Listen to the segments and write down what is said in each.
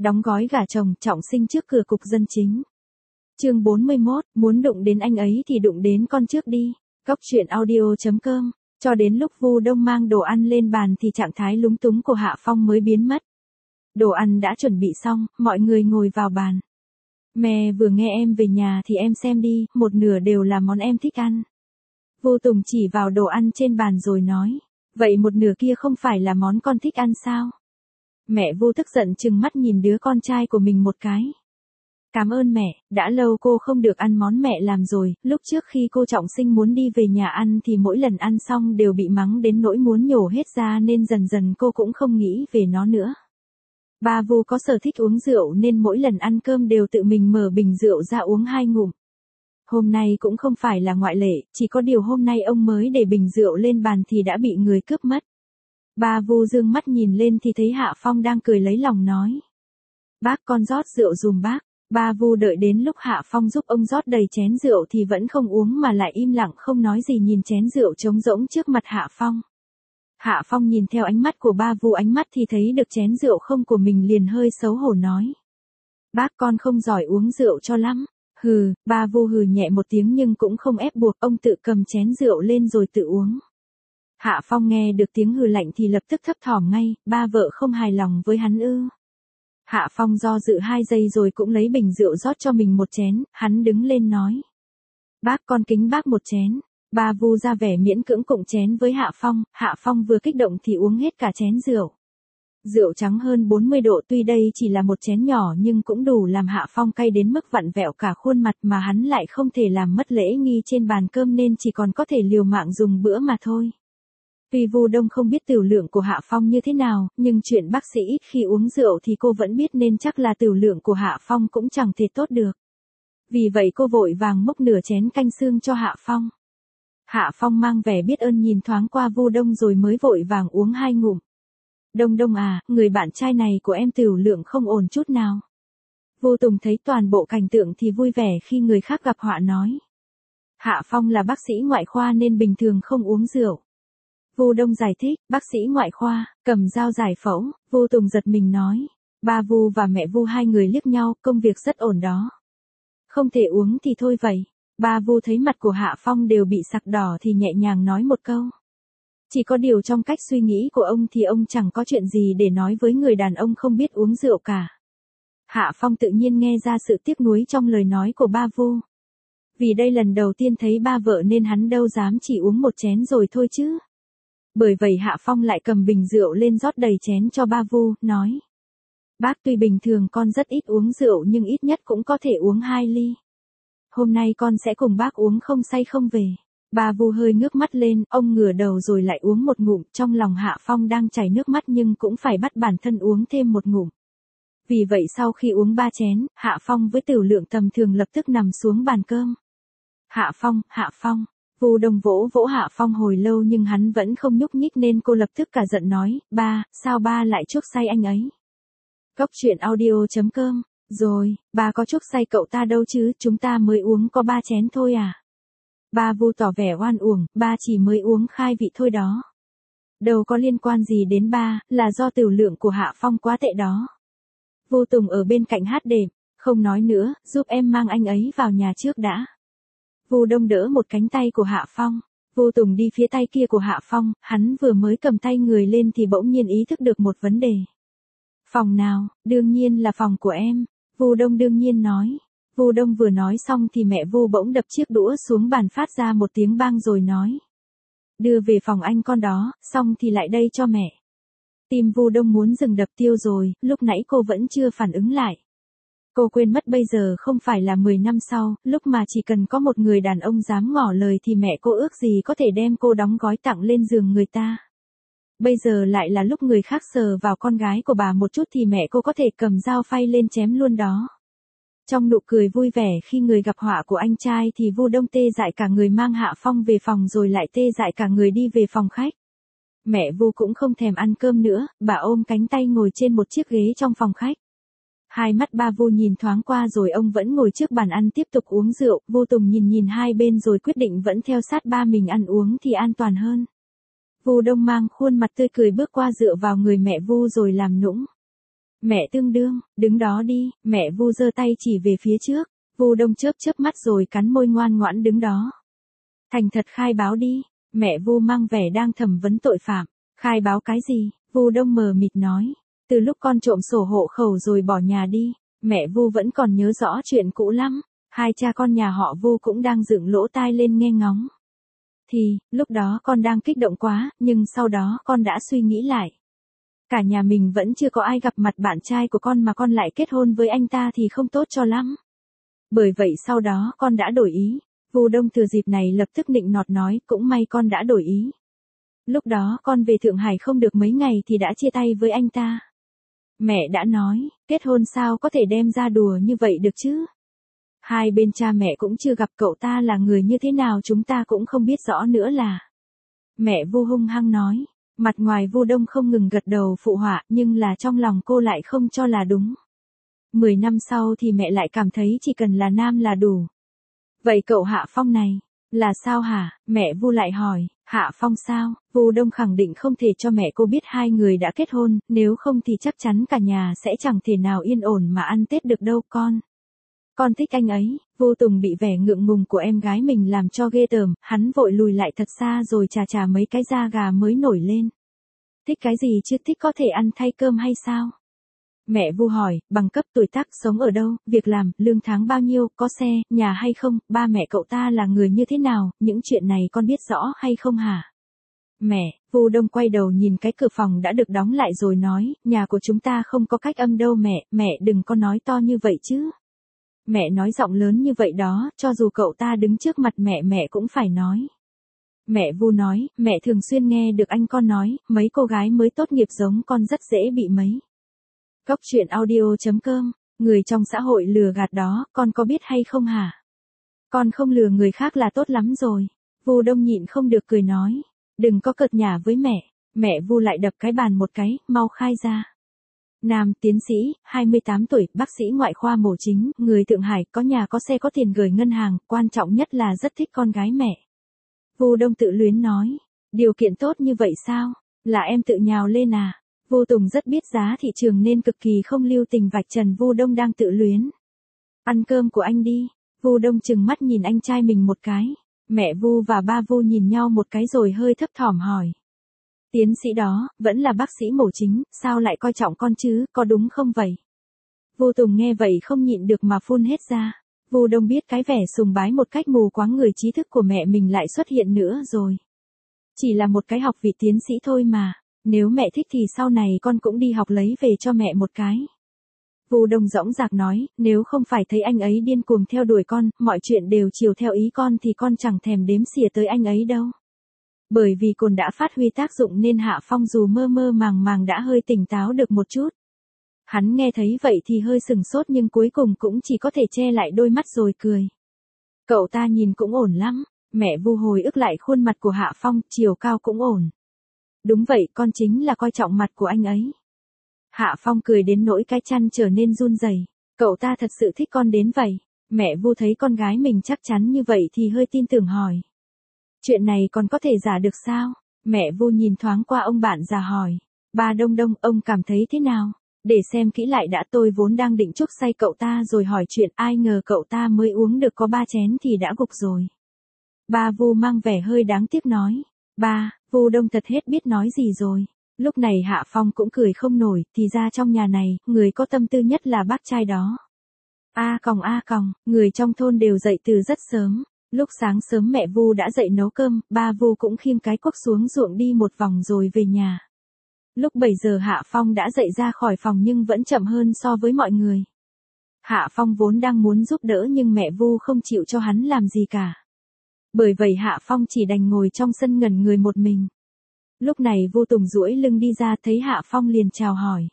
Đóng gói gả chồng, trọng sinh trước cửa cục dân chính. Chương 41, muốn đụng đến anh ấy thì đụng đến con trước đi. Góc truyện audio.com. Cho đến lúc Vu Đông mang đồ ăn lên bàn thì trạng thái lúng túng của Hạ Phong mới biến mất. Đồ ăn đã chuẩn bị xong, mọi người ngồi vào bàn. Mẹ vừa nghe em về nhà thì em xem đi, một nửa đều là món em thích ăn. Vu Tùng chỉ vào đồ ăn trên bàn rồi nói. Vậy một nửa kia không phải là món con thích ăn sao? Mẹ Vu tức giận trừng mắt nhìn đứa con trai của mình một cái. Cảm ơn mẹ, đã lâu cô không được ăn món mẹ làm rồi, lúc trước khi cô trọng sinh muốn đi về nhà ăn thì mỗi lần ăn xong đều bị mắng đến nỗi muốn nhổ hết ra nên dần dần cô cũng không nghĩ về nó nữa. Ba Vu có sở thích uống rượu nên mỗi lần ăn cơm đều tự mình mở bình rượu ra uống 2 ngụm. Hôm nay cũng không phải là ngoại lệ, chỉ có điều hôm nay ông mới để bình rượu lên bàn thì đã bị người cướp mất. Ba Vu dương mắt nhìn lên thì thấy Hạ Phong đang cười lấy lòng nói. Bác con rót rượu dùm bác. Ba Vu đợi đến lúc Hạ Phong giúp ông rót đầy chén rượu thì vẫn không uống mà lại im lặng không nói gì nhìn chén rượu trống rỗng trước mặt Hạ Phong. Hạ Phong nhìn theo ánh mắt của ba Vu ánh mắt thì thấy được chén rượu không của mình liền hơi xấu hổ nói. Bác con không giỏi uống rượu cho lắm. Hừ, ba Vu hừ nhẹ một tiếng nhưng cũng không ép buộc ông tự cầm chén rượu lên rồi tự uống. Hạ Phong nghe được tiếng hừ lạnh thì lập tức thấp thỏm ngay, ba vợ không hài lòng với hắn ư. Hạ Phong do dự 2 giây rồi cũng lấy bình rượu rót cho mình một chén, hắn đứng lên nói. Bác con kính bác một chén. Ba Vu ra vẻ miễn cưỡng cụng chén với Hạ Phong vừa kích động thì uống hết cả chén rượu. Rượu trắng hơn 40 độ tuy đây chỉ là một chén nhỏ nhưng cũng đủ làm Hạ Phong cay đến mức vặn vẹo cả khuôn mặt mà hắn lại không thể làm mất lễ nghi trên bàn cơm nên chỉ còn có thể liều mạng dùng bữa mà thôi. Tuy Vu Đông không biết tửu lượng của Hạ Phong như thế nào, nhưng chuyện bác sĩ ít khi uống rượu thì cô vẫn biết nên chắc là tửu lượng của Hạ Phong cũng chẳng thể tốt được. Vì vậy cô vội vàng múc nửa chén canh xương cho Hạ Phong. Hạ Phong mang vẻ biết ơn nhìn thoáng qua Vu Đông rồi mới vội vàng uống 2 ngụm. Đông Đông à, người bạn trai này của em tửu lượng không ổn chút nào. Vu Tùng thấy toàn bộ cảnh tượng thì vui vẻ khi người khác gặp họa nói. Hạ Phong là bác sĩ ngoại khoa nên bình thường không uống rượu. Vu Đông giải thích, bác sĩ ngoại khoa, cầm dao giải phẫu, Vu Tùng giật mình nói. Ba Vu và mẹ Vu hai người liếc nhau, công việc rất ổn đó. Không thể uống thì thôi vậy. Ba Vu thấy mặt của Hạ Phong đều bị sặc đỏ thì nhẹ nhàng nói một câu. Chỉ có điều trong cách suy nghĩ của ông thì ông chẳng có chuyện gì để nói với người đàn ông không biết uống rượu cả. Hạ Phong tự nhiên nghe ra sự tiếc nuối trong lời nói của ba Vu. Vì đây lần đầu tiên thấy ba vợ nên hắn đâu dám chỉ uống một chén rồi thôi chứ. Bởi vậy Hạ Phong lại cầm bình rượu lên rót đầy chén cho ba Vu, nói. Bác tuy bình thường con rất ít uống rượu nhưng ít nhất cũng có thể uống 2 ly. Hôm nay con sẽ cùng bác uống không say không về. Ba Vu hơi ngước mắt lên, ông ngửa đầu rồi lại uống một ngụm, trong lòng Hạ Phong đang chảy nước mắt nhưng cũng phải bắt bản thân uống thêm một ngụm. Vì vậy sau khi uống 3 chén, Hạ Phong với tửu lượng tầm thường lập tức nằm xuống bàn cơm. Hạ Phong. Vu Đông vỗ vỗ Hạ Phong hồi lâu nhưng hắn vẫn không nhúc nhích nên cô lập tức cả giận nói, ba, sao ba lại chuốc say anh ấy? Góc truyện audio.com, rồi, ba có chuốc say cậu ta đâu chứ, chúng ta mới uống có 3 chén thôi à? Ba Vu tỏ vẻ oan uổng, ba chỉ mới uống khai vị thôi đó. Đâu có liên quan gì đến ba, là do tửu lượng của Hạ Phong quá tệ đó. Vu Tùng ở bên cạnh hát đệm, không nói nữa, giúp em mang anh ấy vào nhà trước đã. Vu Đông đỡ một cánh tay của Hạ Phong. Vu Tùng đi phía tay kia của Hạ Phong, hắn vừa mới cầm tay người lên thì bỗng nhiên ý thức được một vấn đề. Phòng nào, đương nhiên là phòng của em. Vu Đông đương nhiên nói. Vu Đông vừa nói xong thì mẹ Vu bỗng đập chiếc đũa xuống bàn phát ra một tiếng bang rồi nói. Đưa về phòng anh con đó, xong thì lại đây cho mẹ. Tim Vu Đông muốn dừng đập tiêu rồi, lúc nãy cô vẫn chưa phản ứng lại. Cô quên mất bây giờ không phải là 10 năm sau, lúc mà chỉ cần có một người đàn ông dám ngỏ lời thì mẹ cô ước gì có thể đem cô đóng gói tặng lên giường người ta. Bây giờ lại là lúc người khác sờ vào con gái của bà một chút thì mẹ cô có thể cầm dao phay lên chém luôn đó. Trong nụ cười vui vẻ khi người gặp họa của anh trai thì Vu Đông tê dại cả người mang Hạ Phong về phòng rồi lại tê dại cả người đi về phòng khách. Mẹ Vu cũng không thèm ăn cơm nữa, bà ôm cánh tay ngồi trên một chiếc ghế trong phòng khách. Hai mắt ba Vu nhìn thoáng qua rồi ông vẫn ngồi trước bàn ăn tiếp tục uống rượu, Vu Tùng nhìn hai bên rồi quyết định vẫn theo sát ba mình ăn uống thì an toàn hơn. Vu Đông mang khuôn mặt tươi cười bước qua dựa vào người mẹ Vu rồi làm nũng. Mẹ tương đương, đứng đó đi, mẹ Vu giơ tay chỉ về phía trước. Vu Đông chớp chớp mắt rồi cắn môi ngoan ngoãn đứng đó. Thành thật khai báo đi, mẹ Vu mang vẻ đang thẩm vấn tội phạm. Khai báo cái gì? Vu Đông mờ mịt nói. Từ lúc con trộm sổ hộ khẩu rồi bỏ nhà đi, mẹ Vu vẫn còn nhớ rõ chuyện cũ lắm. Hai cha con nhà họ Vu cũng đang dựng lỗ tai lên nghe ngóng. Thì, lúc đó con đang kích động quá, nhưng sau đó con đã suy nghĩ lại. Cả nhà mình vẫn chưa có ai gặp mặt bạn trai của con mà con lại kết hôn với anh ta thì không tốt cho lắm. Bởi vậy sau đó con đã đổi ý. Vu Đông thừa dịp này lập tức nịnh nọt nói, cũng may con đã đổi ý. Lúc đó con về Thượng Hải không được mấy ngày thì đã chia tay với anh ta. Mẹ đã nói, kết hôn sao có thể đem ra đùa như vậy được chứ? Hai bên cha mẹ cũng chưa gặp cậu ta là người như thế nào chúng ta cũng không biết rõ nữa là. Mẹ Vu hung hăng nói, mặt ngoài Vu Đông không ngừng gật đầu phụ họa nhưng là trong lòng cô lại không cho là đúng. 10 năm sau thì mẹ lại cảm thấy chỉ cần là nam là đủ. Vậy cậu Hạ Phong này, là sao hả? Mẹ Vu lại hỏi, Hạ Phong sao? Vu Đông khẳng định không thể cho mẹ cô biết hai người đã kết hôn, nếu không thì chắc chắn cả nhà sẽ chẳng thể nào yên ổn mà ăn Tết được đâu con. Con thích anh ấy. Vu Tùng bị vẻ ngượng ngùng của em gái mình làm cho ghê tởm, hắn vội lùi lại thật xa rồi chà chà mấy cái da gà mới nổi lên. Thích cái gì chứ, thích có thể ăn thay cơm hay sao? Mẹ Vu hỏi, bằng cấp, tuổi tác, sống ở đâu, việc làm, lương tháng bao nhiêu, có xe, nhà hay không, ba mẹ cậu ta là người như thế nào, những chuyện này con biết rõ hay không hả? Mẹ, Vu Đông quay đầu nhìn cái cửa phòng đã được đóng lại rồi nói, nhà của chúng ta không có cách âm đâu mẹ đừng có nói to như vậy chứ. Mẹ nói giọng lớn như vậy đó, cho dù cậu ta đứng trước mặt mẹ cũng phải nói. Mẹ Vu nói, mẹ thường xuyên nghe được anh con nói, mấy cô gái mới tốt nghiệp giống con rất dễ bị mấy. Cóc truyện audio.com, người trong xã hội lừa gạt đó, con có biết hay không hả? Con không lừa người khác là tốt lắm rồi. Vu Đông nhịn không được cười nói, đừng có cợt nhả với mẹ. Mẹ Vu lại đập cái bàn một cái, mau khai ra. Nam, tiến sĩ, 28 tuổi, bác sĩ ngoại khoa mổ chính, người Thượng Hải, có nhà có xe có tiền gửi ngân hàng, quan trọng nhất là rất thích con gái mẹ. Vu Đông tự luyến nói, điều kiện tốt như vậy sao? Là em tự nhào lên à? Vu Tùng rất biết giá thị trường nên cực kỳ không lưu tình vạch trần Vu Đông đang tự luyến. Ăn cơm của anh đi. Vu Đông chừng mắt nhìn anh trai mình một cái. Mẹ Vu và ba Vu nhìn nhau một cái rồi hơi thấp thỏm hỏi. Tiến sĩ đó, vẫn là bác sĩ mổ chính, sao lại coi trọng con chứ, có đúng không vậy? Vu Tùng nghe vậy không nhịn được mà phun hết ra. Vu Đông biết cái vẻ sùng bái một cách mù quáng người trí thức của mẹ mình lại xuất hiện nữa rồi. Chỉ là một cái học vị tiến sĩ thôi mà, nếu mẹ thích thì sau này con cũng đi học lấy về cho mẹ một cái. Vu Đông dõng dạc nói, nếu không phải thấy anh ấy điên cuồng theo đuổi con, mọi chuyện đều chiều theo ý con thì con chẳng thèm đếm xỉa tới anh ấy đâu. Bởi vì cồn đã phát huy tác dụng nên Hạ Phong dù mơ mơ màng màng đã hơi tỉnh táo được một chút. Hắn nghe thấy vậy thì hơi sừng sốt nhưng cuối cùng cũng chỉ có thể che lại đôi mắt rồi cười. Cậu ta nhìn cũng ổn lắm. Mẹ Vu hồi ức lại khuôn mặt của Hạ Phong, chiều cao cũng ổn. Đúng vậy, con chính là coi trọng mặt của anh ấy. Hạ Phong cười đến nỗi cái chăn trở nên run rẩy. Cậu ta thật sự thích con đến vậy. Mẹ Vu thấy con gái mình chắc chắn như vậy thì hơi tin tưởng hỏi. Chuyện này còn có thể giả được sao? Mẹ Vu nhìn thoáng qua ông bạn già hỏi. Ba Đông Đông, ông cảm thấy thế nào? Để xem kỹ lại đã, tôi vốn đang định chuốc say cậu ta rồi hỏi chuyện, ai ngờ cậu ta mới uống được có 3 chén thì đã gục rồi. Ba Vu mang vẻ hơi đáng tiếc nói. Ba, Vu Đông thật hết biết nói gì rồi. Lúc này Hạ Phong cũng cười không nổi, thì ra trong nhà này, người có tâm tư nhất là bác trai đó. A còng, người trong thôn đều dậy từ rất sớm. Lúc sáng sớm mẹ Vu đã dậy nấu cơm, ba Vu cũng khiêng cái cuốc xuống ruộng đi một vòng rồi về nhà. Lúc 7 giờ Hạ Phong đã dậy ra khỏi phòng nhưng vẫn chậm hơn so với mọi người. Hạ Phong vốn đang muốn giúp đỡ nhưng mẹ Vu không chịu cho hắn làm gì cả. Bởi vậy Hạ Phong chỉ đành ngồi trong sân ngẩn người một mình. Lúc này Vu Tùng duỗi lưng đi ra thấy Hạ Phong liền chào hỏi.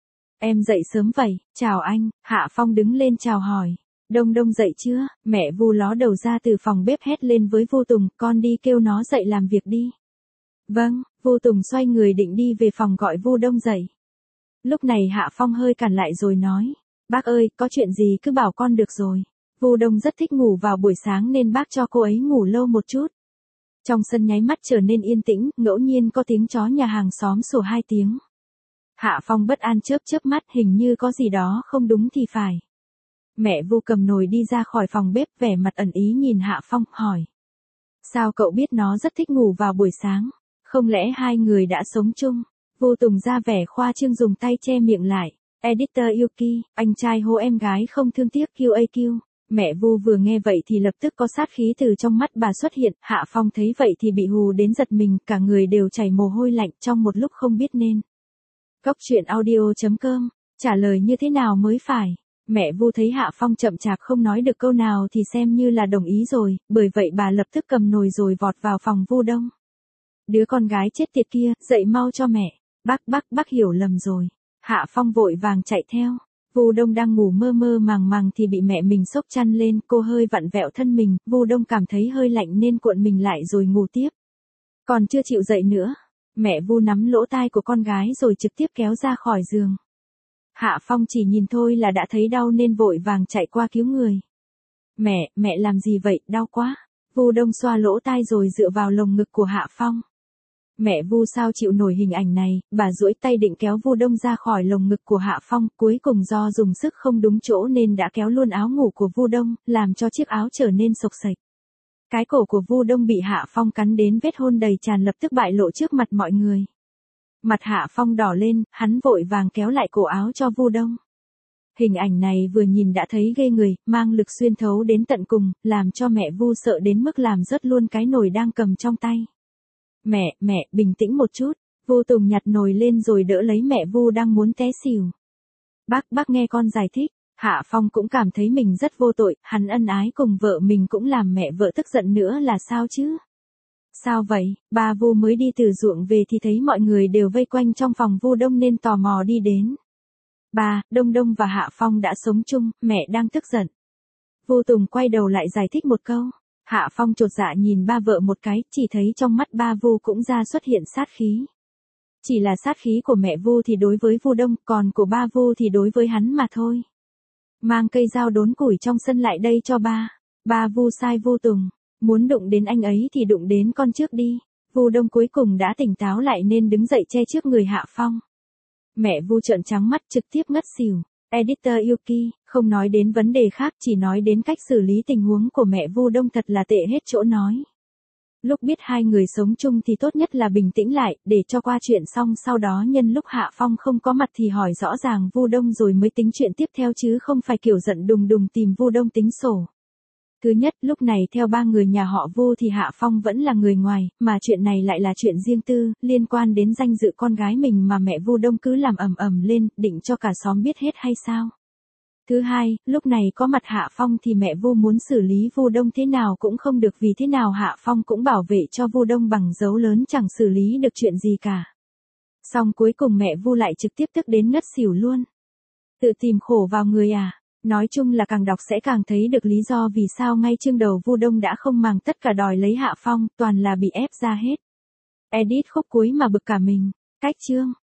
Em dậy sớm vậy, chào anh. Hạ Phong đứng lên chào hỏi. Đông Đông dậy chưa? Mẹ Vu ló đầu ra từ phòng bếp hét lên với Vu Tùng, con đi kêu nó dậy làm việc đi. Vâng, Vu Tùng xoay người định đi về phòng gọi Vu Đông dậy. Lúc này Hạ Phong hơi cản lại rồi nói, bác ơi, có chuyện gì cứ bảo con được rồi. Vu Đông rất thích ngủ vào buổi sáng nên bác cho cô ấy ngủ lâu một chút. Trong sân nháy mắt trở nên yên tĩnh, ngẫu nhiên có tiếng chó nhà hàng xóm sủa 2 tiếng. Hạ Phong bất an chớp chớp mắt, hình như có gì đó không đúng thì phải. Mẹ Vu cầm nồi đi ra khỏi phòng bếp, vẻ mặt ẩn ý nhìn Hạ Phong, hỏi. Sao cậu biết nó rất thích ngủ vào buổi sáng? Không lẽ hai người đã sống chung? Vu Tùng ra vẻ khoa trương dùng tay che miệng lại. Editor Yuki, anh trai hô em gái không thương tiếc QAQ. Mẹ Vu vừa nghe vậy thì lập tức có sát khí từ trong mắt bà xuất hiện. Hạ Phong thấy vậy thì bị hù đến giật mình, cả người đều chảy mồ hôi lạnh trong một lúc không biết nên. Góc truyện audio.com, trả lời như thế nào mới phải. Mẹ Vu thấy Hạ Phong chậm chạp không nói được câu nào thì xem như là đồng ý rồi, bởi vậy bà lập tức cầm nồi rồi vọt vào phòng Vu Đông. Đứa con gái chết tiệt kia, dậy mau cho mẹ. Bác hiểu lầm rồi. Hạ Phong vội vàng chạy theo. Vu Đông đang ngủ mơ mơ màng màng thì bị mẹ mình xốc chăn lên, cô hơi vặn vẹo thân mình, Vu Đông cảm thấy hơi lạnh nên cuộn mình lại rồi ngủ tiếp. Còn chưa chịu dậy nữa, mẹ Vu nắm lỗ tai của con gái rồi trực tiếp kéo ra khỏi giường. Hạ Phong chỉ nhìn thôi là đã thấy đau nên vội vàng chạy qua cứu người. Mẹ làm gì vậy, đau quá. Vu Đông xoa lỗ tai rồi dựa vào lồng ngực của Hạ Phong. Mẹ Vu sao chịu nổi hình ảnh này, bà duỗi tay định kéo Vu Đông ra khỏi lồng ngực của Hạ Phong, cuối cùng do dùng sức không đúng chỗ nên đã kéo luôn áo ngủ của Vu Đông, làm cho chiếc áo trở nên xộc xệch. Cái cổ của Vu Đông bị Hạ Phong cắn đến vết hôn đầy tràn lập tức bại lộ trước mặt mọi người. Mặt Hạ Phong đỏ lên, hắn vội vàng kéo lại cổ áo cho Vu Đông. Hình ảnh này vừa nhìn đã thấy ghê người, mang lực xuyên thấu đến tận cùng, làm cho mẹ Vu sợ đến mức làm rớt luôn cái nồi đang cầm trong tay. Mẹ, bình tĩnh một chút. Vu Tùng nhặt nồi lên rồi đỡ lấy mẹ Vu đang muốn té xỉu. Bác nghe con giải thích. Hạ Phong cũng cảm thấy mình rất vô tội, hắn ân ái cùng vợ mình cũng làm mẹ vợ tức giận nữa là sao chứ? Sao vậy? Ba Vu mới đi từ ruộng về thì thấy mọi người đều vây quanh trong phòng Vu Đông nên tò mò đi đến. Ba, Đông và Hạ Phong đã sống chung, mẹ đang tức giận. Vu Tùng quay đầu lại giải thích một câu. Hạ Phong chột dạ nhìn ba vợ một cái, chỉ thấy trong mắt ba Vu cũng ra xuất hiện sát khí. Chỉ là sát khí của mẹ Vu thì đối với Vu Đông, còn của ba Vu thì đối với hắn mà thôi. Mang cây dao đốn củi trong sân lại đây cho ba. Ba Vu sai Vu Tùng, muốn đụng đến anh ấy thì đụng đến con trước đi. Vu Đông cuối cùng đã tỉnh táo lại nên đứng dậy che trước người Hạ Phong. Mẹ Vu trợn trắng mắt trực tiếp ngất xỉu. Editor Yuki, không nói đến vấn đề khác, chỉ nói đến cách xử lý tình huống của mẹ Vu Đông thật là tệ hết chỗ nói. Lúc biết hai người sống chung thì tốt nhất là bình tĩnh lại, để cho qua chuyện xong sau đó nhân lúc Hạ Phong không có mặt thì hỏi rõ ràng Vu Đông rồi mới tính chuyện tiếp theo chứ không phải kiểu giận đùng đùng tìm Vu Đông tính sổ. Thứ nhất, lúc này theo ba người nhà họ Vu thì Hạ Phong vẫn là người ngoài, mà chuyện này lại là chuyện riêng tư, liên quan đến danh dự con gái mình mà mẹ Vu Đông cứ làm ầm lên, định cho cả xóm biết hết hay sao? Thứ hai, lúc này có mặt Hạ Phong thì mẹ Vu muốn xử lý Vu Đông thế nào cũng không được, vì thế nào Hạ Phong cũng bảo vệ cho Vu Đông bằng dấu lớn chẳng xử lý được chuyện gì cả. Xong cuối cùng mẹ Vu lại trực tiếp tức đến ngất xỉu luôn. Tự tìm khổ vào người à? Nói chung là càng đọc sẽ càng thấy được lý do vì sao ngay chương đầu Vu Đông đã không màng tất cả đòi lấy Hạ Phong, toàn là bị ép ra hết. Edit khúc cuối mà bực cả mình. Cách chương